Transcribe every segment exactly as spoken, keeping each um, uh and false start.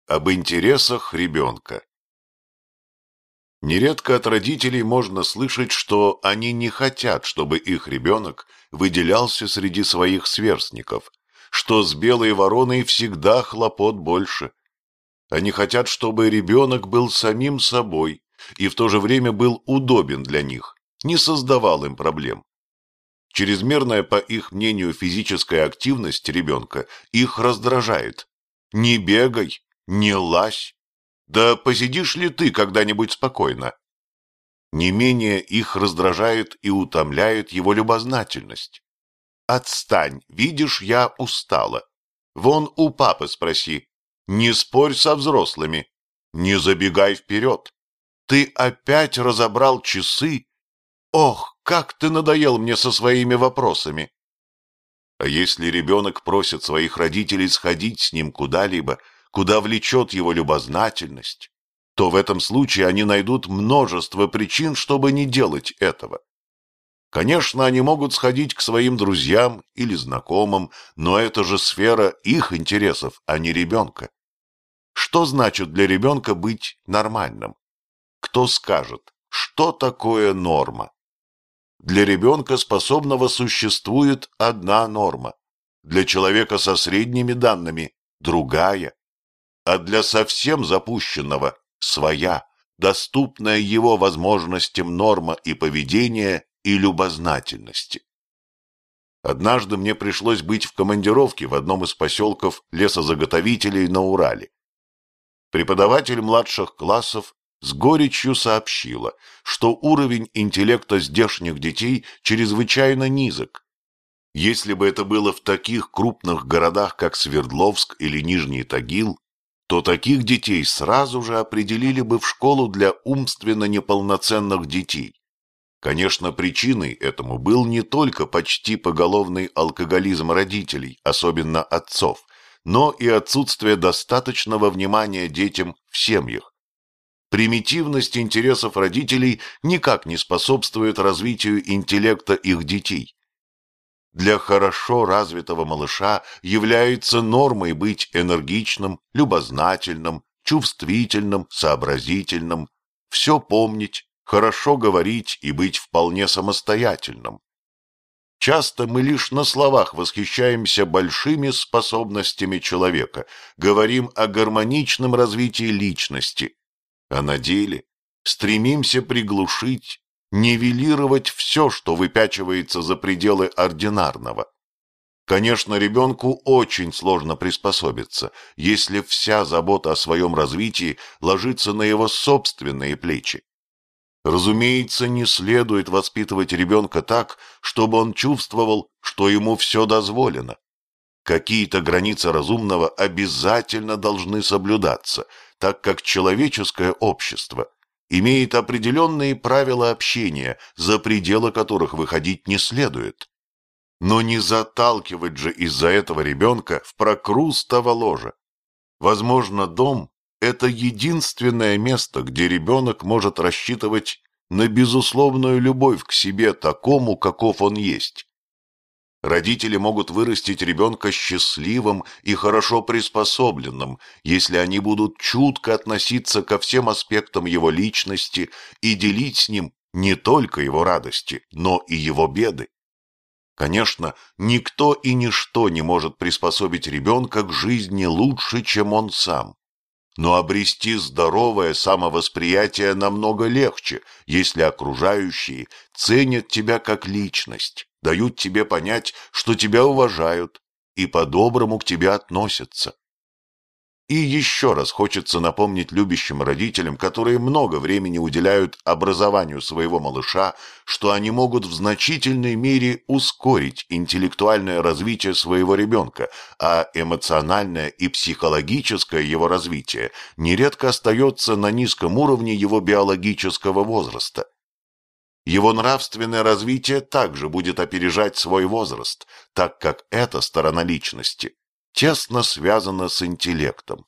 Об интересах ребенка. Нередко от родителей можно слышать, что они не хотят, чтобы их ребенок выделялся среди своих сверстников, что с белой вороной всегда хлопот больше. Они хотят, чтобы ребенок был самим собой и в то же время был удобен для них, не создавал им проблем. Чрезмерная, по их мнению, физическая активность ребенка их раздражает. Не бегай, не лазь. Да посидишь ли ты когда-нибудь спокойно? Не менее их раздражает и утомляет его любознательность. Отстань, видишь, я устала. Вон у папы спроси. Не спорь со взрослыми. Не забегай вперед. Ты опять разобрал часы? Ох, как ты надоел мне со своими вопросами. А если ребенок просит своих родителей сходить с ним куда-либо, куда влечет его любознательность, то в этом случае они найдут множество причин, чтобы не делать этого. Конечно, они могут сходить к своим друзьям или знакомым, но это же сфера их интересов, а не ребенка. Что значит для ребенка быть нормальным? Кто скажет, что такое норма? Для ребенка способного существует одна норма, для человека со средними данными – другая, а для совсем запущенного – своя, доступная его возможностям норма и поведения, и любознательности. Однажды мне пришлось быть в командировке в одном из поселков лесозаготовителей на Урале. Преподаватель младших классов с горечью сообщила, что уровень интеллекта здешних детей чрезвычайно низок. Если бы это было в таких крупных городах, как Свердловск или Нижний Тагил, то таких детей сразу же определили бы в школу для умственно неполноценных детей. Конечно, причиной этому был не только почти поголовный алкоголизм родителей, особенно отцов, но и отсутствие достаточного внимания детям в семьях. Примитивность интересов родителей никак не способствует развитию интеллекта их детей. Для хорошо развитого малыша является нормой быть энергичным, любознательным, чувствительным, сообразительным, все помнить, хорошо говорить и быть вполне самостоятельным. Часто мы лишь на словах восхищаемся большими способностями человека, говорим о гармоничном развитии личности, а на деле стремимся приглушить, нивелировать все, что выпячивается за пределы ординарного. Конечно, ребенку очень сложно приспособиться, если вся забота о своем развитии ложится на его собственные плечи. Разумеется, не следует воспитывать ребенка так, чтобы он чувствовал, что ему все дозволено. Какие-то границы разумного обязательно должны соблюдаться, так как человеческое общество имеет определенные правила общения, за пределы которых выходить не следует. Но не заталкивать же из-за этого ребенка в прокрустово ложе. Возможно, дом – это единственное место, где ребенок может рассчитывать на безусловную любовь к себе такому, каков он есть. Родители могут вырастить ребенка счастливым и хорошо приспособленным, если они будут чутко относиться ко всем аспектам его личности и делить с ним не только его радости, но и его беды. Конечно, никто и ничто не может приспособить ребенка к жизни лучше, чем он сам. Но обрести здоровое самовосприятие намного легче, если окружающие ценят тебя как личность, дают тебе понять, что тебя уважают и по-доброму к тебе относятся. И еще раз хочется напомнить любящим родителям, которые много времени уделяют образованию своего малыша, что они могут в значительной мере ускорить интеллектуальное развитие своего ребенка, а эмоциональное и психологическое его развитие нередко остается на низком уровне его биологического возраста. Его нравственное развитие также будет опережать свой возраст, так как эта сторона личности тесно связана с интеллектом.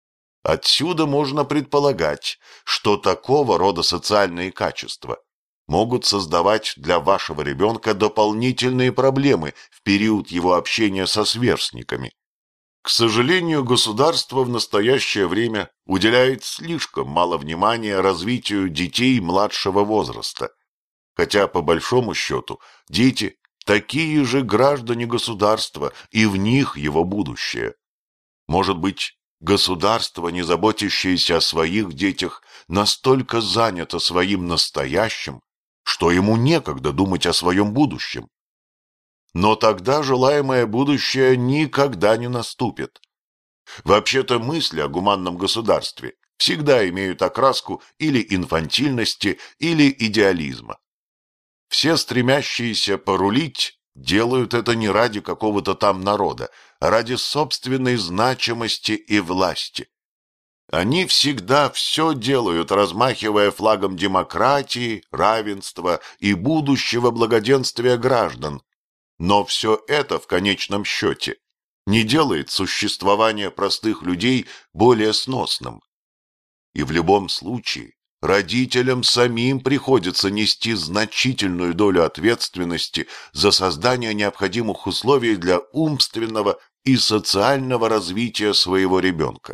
Отсюда можно предполагать, что такого рода социальные качества могут создавать для вашего ребенка дополнительные проблемы в период его общения со сверстниками. К сожалению, государство в настоящее время уделяет слишком мало внимания развитию детей младшего возраста, хотя, по большому счету, дети – такие же граждане государства, и в них его будущее. Может быть, государство, не заботящееся о своих детях, настолько занято своим настоящим, что ему некогда думать о своем будущем. Но тогда желаемое будущее никогда не наступит. Вообще-то мысли о гуманном государстве всегда имеют окраску или инфантильности, или идеализма. Все стремящиеся порулить делают это не ради какого-то там народа, а ради собственной значимости и власти. Они всегда все делают, размахивая флагом демократии, равенства и будущего благоденствия граждан. Но все это в конечном счете не делает существование простых людей более сносным. И в любом случае родителям самим приходится нести значительную долю ответственности за создание необходимых условий для умственного и социального развития своего ребенка.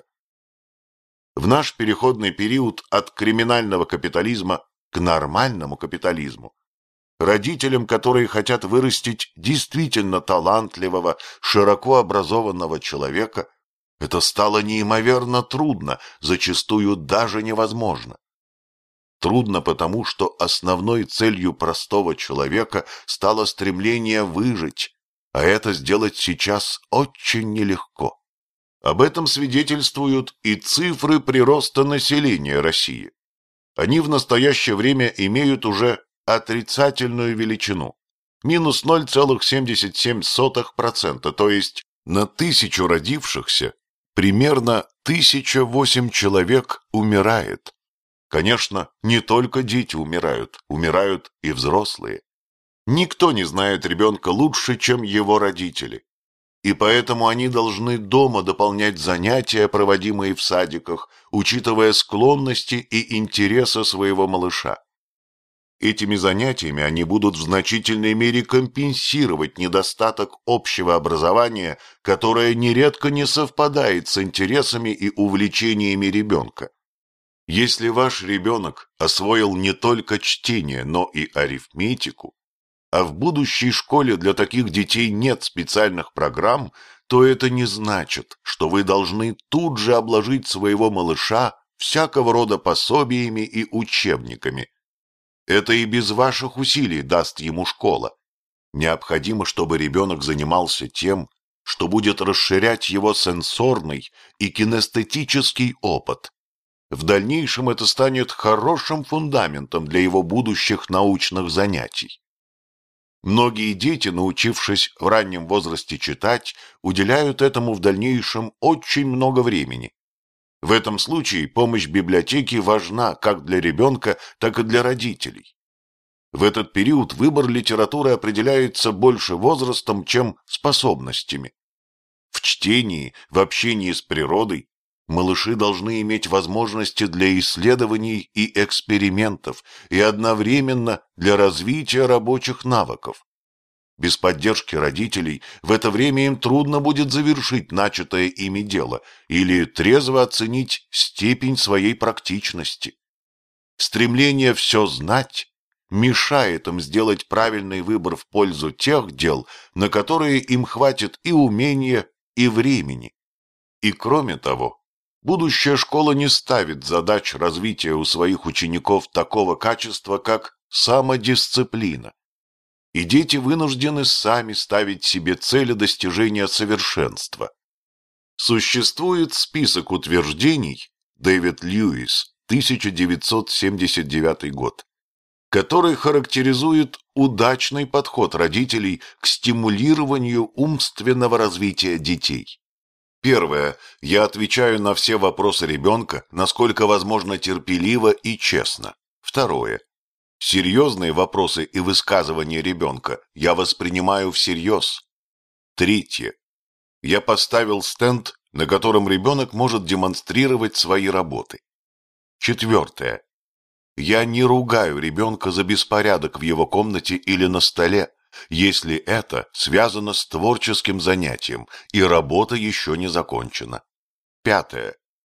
В наш переходный период от криминального капитализма к нормальному капитализму родителям, которые хотят вырастить действительно талантливого, широко образованного человека, это стало неимоверно трудно, зачастую даже невозможно. Трудно потому, что основной целью простого человека стало стремление выжить, а это сделать сейчас очень нелегко. Об этом свидетельствуют и цифры прироста населения России. Они в настоящее время имеют уже отрицательную величину – минус ноль целых семьдесят семь сотых процента, то есть на тысячу родившихся примерно тысяча восемь человек умирает. Конечно, не только дети умирают, умирают и взрослые. Никто не знает ребенка лучше, чем его родители. И поэтому они должны дома дополнять занятия, проводимые в садиках, учитывая склонности и интересы своего малыша. Этими занятиями они будут в значительной мере компенсировать недостаток общего образования, которое нередко не совпадает с интересами и увлечениями ребенка. Если ваш ребенок освоил не только чтение, но и арифметику, а в будущей школе для таких детей нет специальных программ, то это не значит, что вы должны тут же обложить своего малыша всякого рода пособиями и учебниками. Это и без ваших усилий даст ему школа. Необходимо, чтобы ребенок занимался тем, что будет расширять его сенсорный и кинестетический опыт. В дальнейшем это станет хорошим фундаментом для его будущих научных занятий. Многие дети, научившись в раннем возрасте читать, уделяют этому в дальнейшем очень много времени. В этом случае помощь библиотеки важна как для ребенка, так и для родителей. В этот период выбор литературы определяется больше возрастом, чем способностями. В чтении, в общении с природой малыши должны иметь возможности для исследований и экспериментов и одновременно для развития рабочих навыков. Без поддержки родителей в это время им трудно будет завершить начатое ими дело или трезво оценить степень своей практичности. Стремление все знать мешает им сделать правильный выбор в пользу тех дел, на которые им хватит и умения, и времени. И кроме того, будущая школа не ставит задач развития у своих учеников такого качества, как самодисциплина. И дети вынуждены сами ставить себе цели достижения совершенства. Существует список утверждений, Дэвид Льюис, тысяча девятьсот семьдесят девятый год, который характеризует удачный подход родителей к стимулированию умственного развития детей. Первое. Я отвечаю на все вопросы ребенка, насколько возможно терпеливо и честно. Второе. Серьезные вопросы и высказывания ребенка я воспринимаю всерьез. Третье. Я поставил стенд, на котором ребенок может демонстрировать свои работы. Четвертое. Я не ругаю ребенка за беспорядок в его комнате или на столе, если это связано с творческим занятием и работа еще не закончена. Пятое.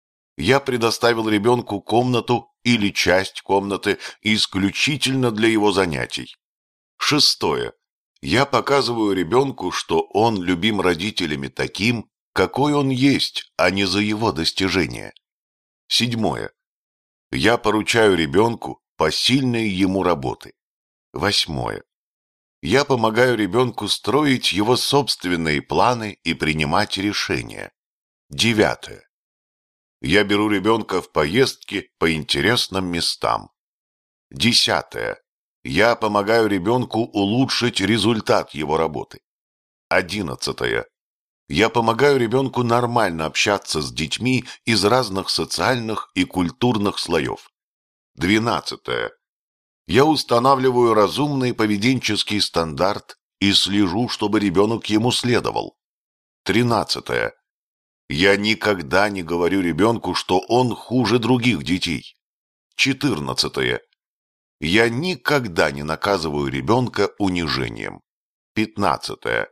Я предоставил ребенку комнату или часть комнаты исключительно для его занятий. Шестое. Я показываю ребенку, что он любим родителями таким, какой он есть, а не за его достижения. Седьмое. Я поручаю ребенку посильные ему работы. Восьмое. Я помогаю ребенку строить его собственные планы и принимать решения. Девятое. Я беру ребенка в поездки по интересным местам. Десятое. Я помогаю ребенку улучшить результат его работы. Одиннадцатое. Я помогаю ребенку нормально общаться с детьми из разных социальных и культурных слоев. Двенадцатое. Я устанавливаю разумный поведенческий стандарт и слежу, чтобы ребенок ему следовал. Тринадцатое. Я никогда не говорю ребенку, что он хуже других детей. Четырнадцатое. Я никогда не наказываю ребенка унижением. Пятнадцатое.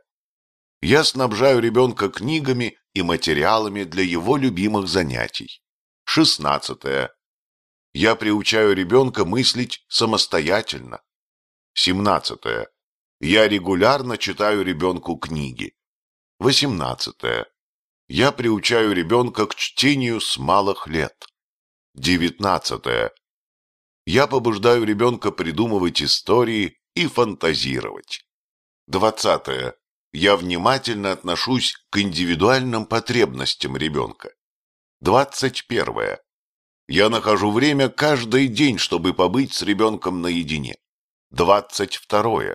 Я снабжаю ребенка книгами и материалами для его любимых занятий. Шестнадцатое. Я приучаю ребенка мыслить самостоятельно. Семнадцатое. Я регулярно читаю ребенку книги. Восемнадцатое. Я приучаю ребенка к чтению с малых лет. Девятнадцатое. Я побуждаю ребенка придумывать истории и фантазировать. Двадцатое. Я внимательно отношусь к индивидуальным потребностям ребенка. Двадцать первое. Я нахожу время каждый день, чтобы побыть с ребенком наедине. Двадцать второе.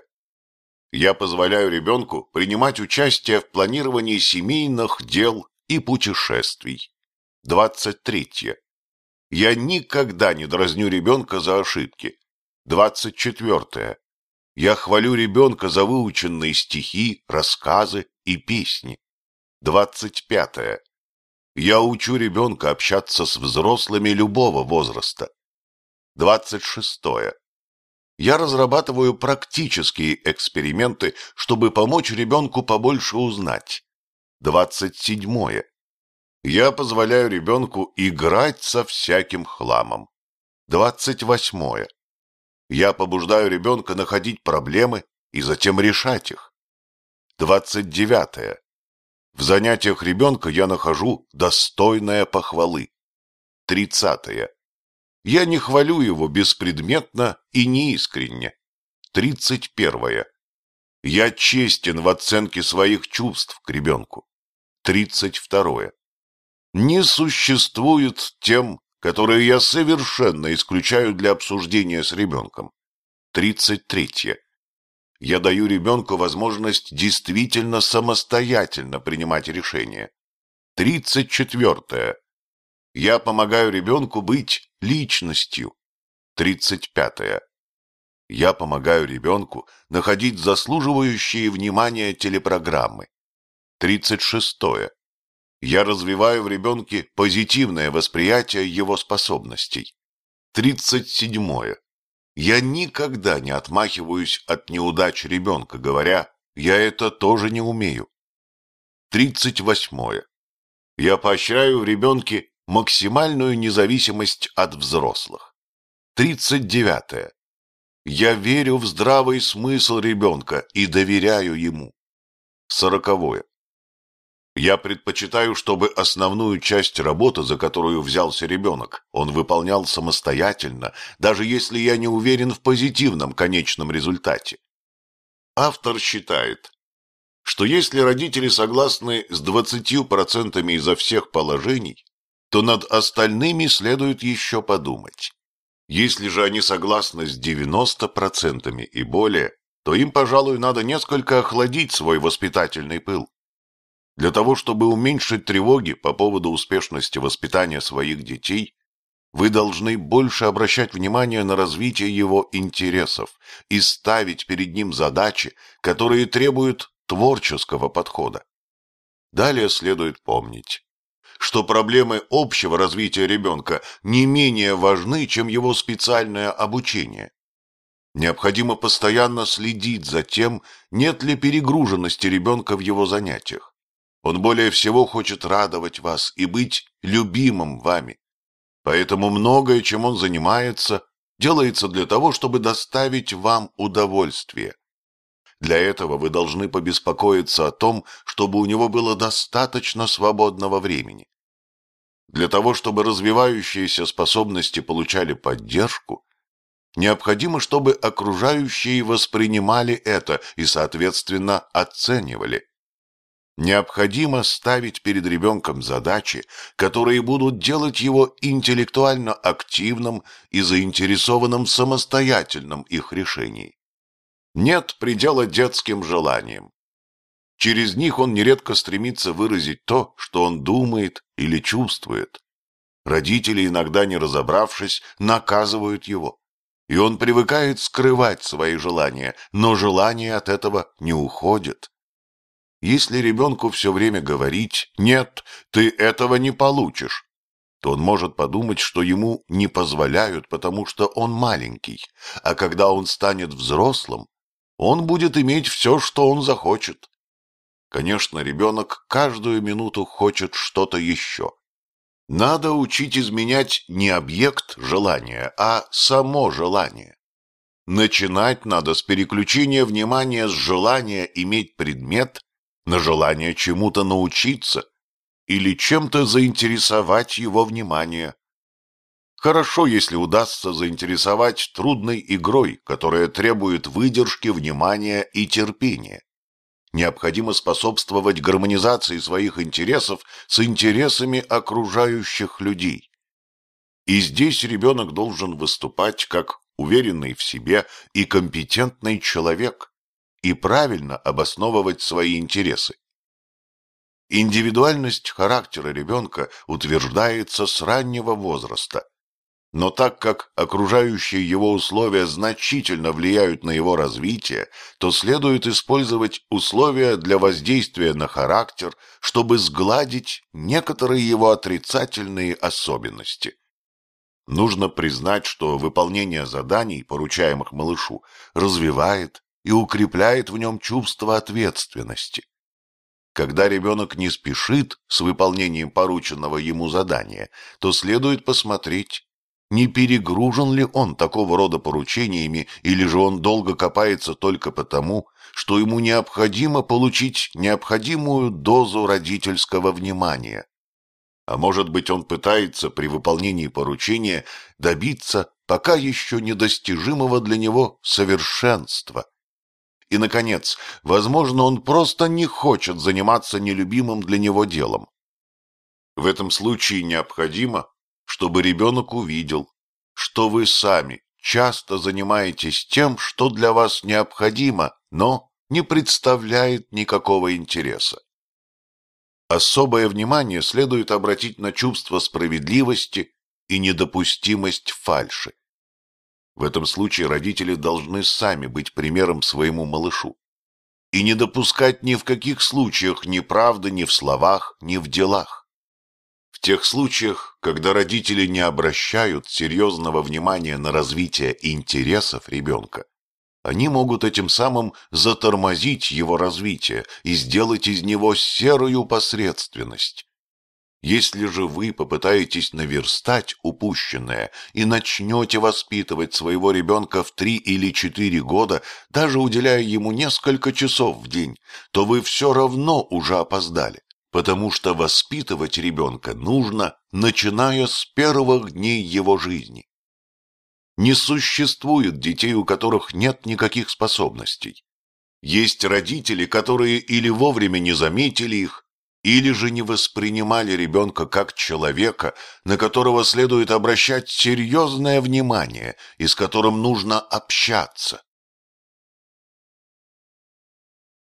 Я позволяю ребенку принимать участие в планировании семейных дел и путешествий. Двадцать третье. Я никогда не дразню ребенка за ошибки. Двадцать четвертое. Я хвалю ребенка за выученные стихи, рассказы и песни. Двадцать пятое. Я учу ребенка общаться с взрослыми любого возраста. Двадцать шестое. Я разрабатываю практические эксперименты, чтобы помочь ребенку побольше узнать. Двадцать седьмое. Я позволяю ребенку играть со всяким хламом. Двадцать восьмое. Я побуждаю ребенка находить проблемы и затем решать их. Двадцать девятое. В занятиях ребенка я нахожу достойное похвалы. Тридцатое. Я не хвалю его беспредметно и неискренне. Тридцать первое. Я честен в оценке своих чувств к ребенку. Тридцать второе. Не существует тем, которые я совершенно исключаю для обсуждения с ребенком. Тридцать третье. Я даю ребенку возможность действительно самостоятельно принимать решения. Тридцать четвертое. Я помогаю ребенку быть личностью. Тридцать пятое. Я помогаю ребенку находить заслуживающие внимания телепрограммы. Тридцать шестое. Я развиваю в ребенке позитивное восприятие его способностей. Тридцать седьмое. Я никогда не отмахиваюсь от неудач ребенка, говоря, я это тоже не умею. Тридцать восьмое. Я поощряю в ребенке максимальную независимость от взрослых. Тридцать девятое. Я верю в здравый смысл ребенка и доверяю ему. Сороковое. Я предпочитаю, чтобы основную часть работы, за которую взялся ребенок, он выполнял самостоятельно, даже если я не уверен в позитивном конечном результате. Автор считает, что если родители согласны с двадцатью процентами изо всех положений, то над остальными следует еще подумать. Если же они согласны с девяноста процентами и более, то им, пожалуй, надо несколько охладить свой воспитательный пыл. Для того, чтобы уменьшить тревоги по поводу успешности воспитания своих детей, вы должны больше обращать внимание на развитие его интересов и ставить перед ним задачи, которые требуют творческого подхода. Далее следует помнить, что проблемы общего развития ребенка не менее важны, чем его специальное обучение. Необходимо постоянно следить за тем, нет ли перегруженности ребенка в его занятиях. Он более всего хочет радовать вас и быть любимым вами. Поэтому многое, чем он занимается, делается для того, чтобы доставить вам удовольствие. Для этого вы должны побеспокоиться о том, чтобы у него было достаточно свободного времени. Для того, чтобы развивающиеся способности получали поддержку, необходимо, чтобы окружающие воспринимали это и, соответственно, оценивали. Необходимо ставить перед ребенком задачи, которые будут делать его интеллектуально активным и заинтересованным в самостоятельном их решении. Нет предела детским желаниям. Через них он нередко стремится выразить то, что он думает или чувствует. Родители, иногда не разобравшись, наказывают его. И он привыкает скрывать свои желания, но желания от этого не уходят. Если ребенку все время говорить «нет, ты этого не получишь», то он может подумать, что ему не позволяют, потому что он маленький, а когда он станет взрослым, он будет иметь все, что он захочет. Конечно, ребенок каждую минуту хочет что-то еще. Надо учить изменять не объект желания, а само желание. Начинать надо с переключения внимания с желания иметь предмет на желание чему-то научиться или чем-то заинтересовать его внимание. Хорошо, если удастся заинтересовать трудной игрой, которая требует выдержки, внимания и терпения. Необходимо способствовать гармонизации своих интересов с интересами окружающих людей. И здесь ребенок должен выступать как уверенный в себе и компетентный человек и правильно обосновывать свои интересы. Индивидуальность характера ребенка утверждается с раннего возраста, но так как окружающие его условия значительно влияют на его развитие, то следует использовать условия для воздействия на характер, чтобы сгладить некоторые его отрицательные особенности. Нужно признать, что выполнение заданий, поручаемых малышу, развивает и укрепляет в нем чувство ответственности. Когда ребенок не спешит с выполнением порученного ему задания, то следует посмотреть, не перегружен ли он такого рода поручениями, или же он долго копается только потому, что ему необходимо получить необходимую дозу родительского внимания. А может быть, он пытается при выполнении поручения добиться пока еще недостижимого для него совершенства. И, наконец, возможно, он просто не хочет заниматься нелюбимым для него делом. В этом случае необходимо, чтобы ребенок увидел, что вы сами часто занимаетесь тем, что для вас необходимо, но не представляет никакого интереса. Особое внимание следует обратить на чувство справедливости и недопустимость фальши. В этом случае родители должны сами быть примером своему малышу и не допускать ни в каких случаях неправды ни в словах, ни в делах. В тех случаях, когда родители не обращают серьезного внимания на развитие интересов ребенка, они могут этим самым затормозить его развитие и сделать из него серую посредственность. Если же вы попытаетесь наверстать упущенное и начнете воспитывать своего ребенка в три или четыре года, даже уделяя ему несколько часов в день, то вы все равно уже опоздали, потому что воспитывать ребенка нужно, начиная с первых дней его жизни. Не существует детей, у которых нет никаких способностей. Есть родители, которые или вовремя не заметили их, или же не воспринимали ребенка как человека, на которого следует обращать серьезное внимание и с которым нужно общаться.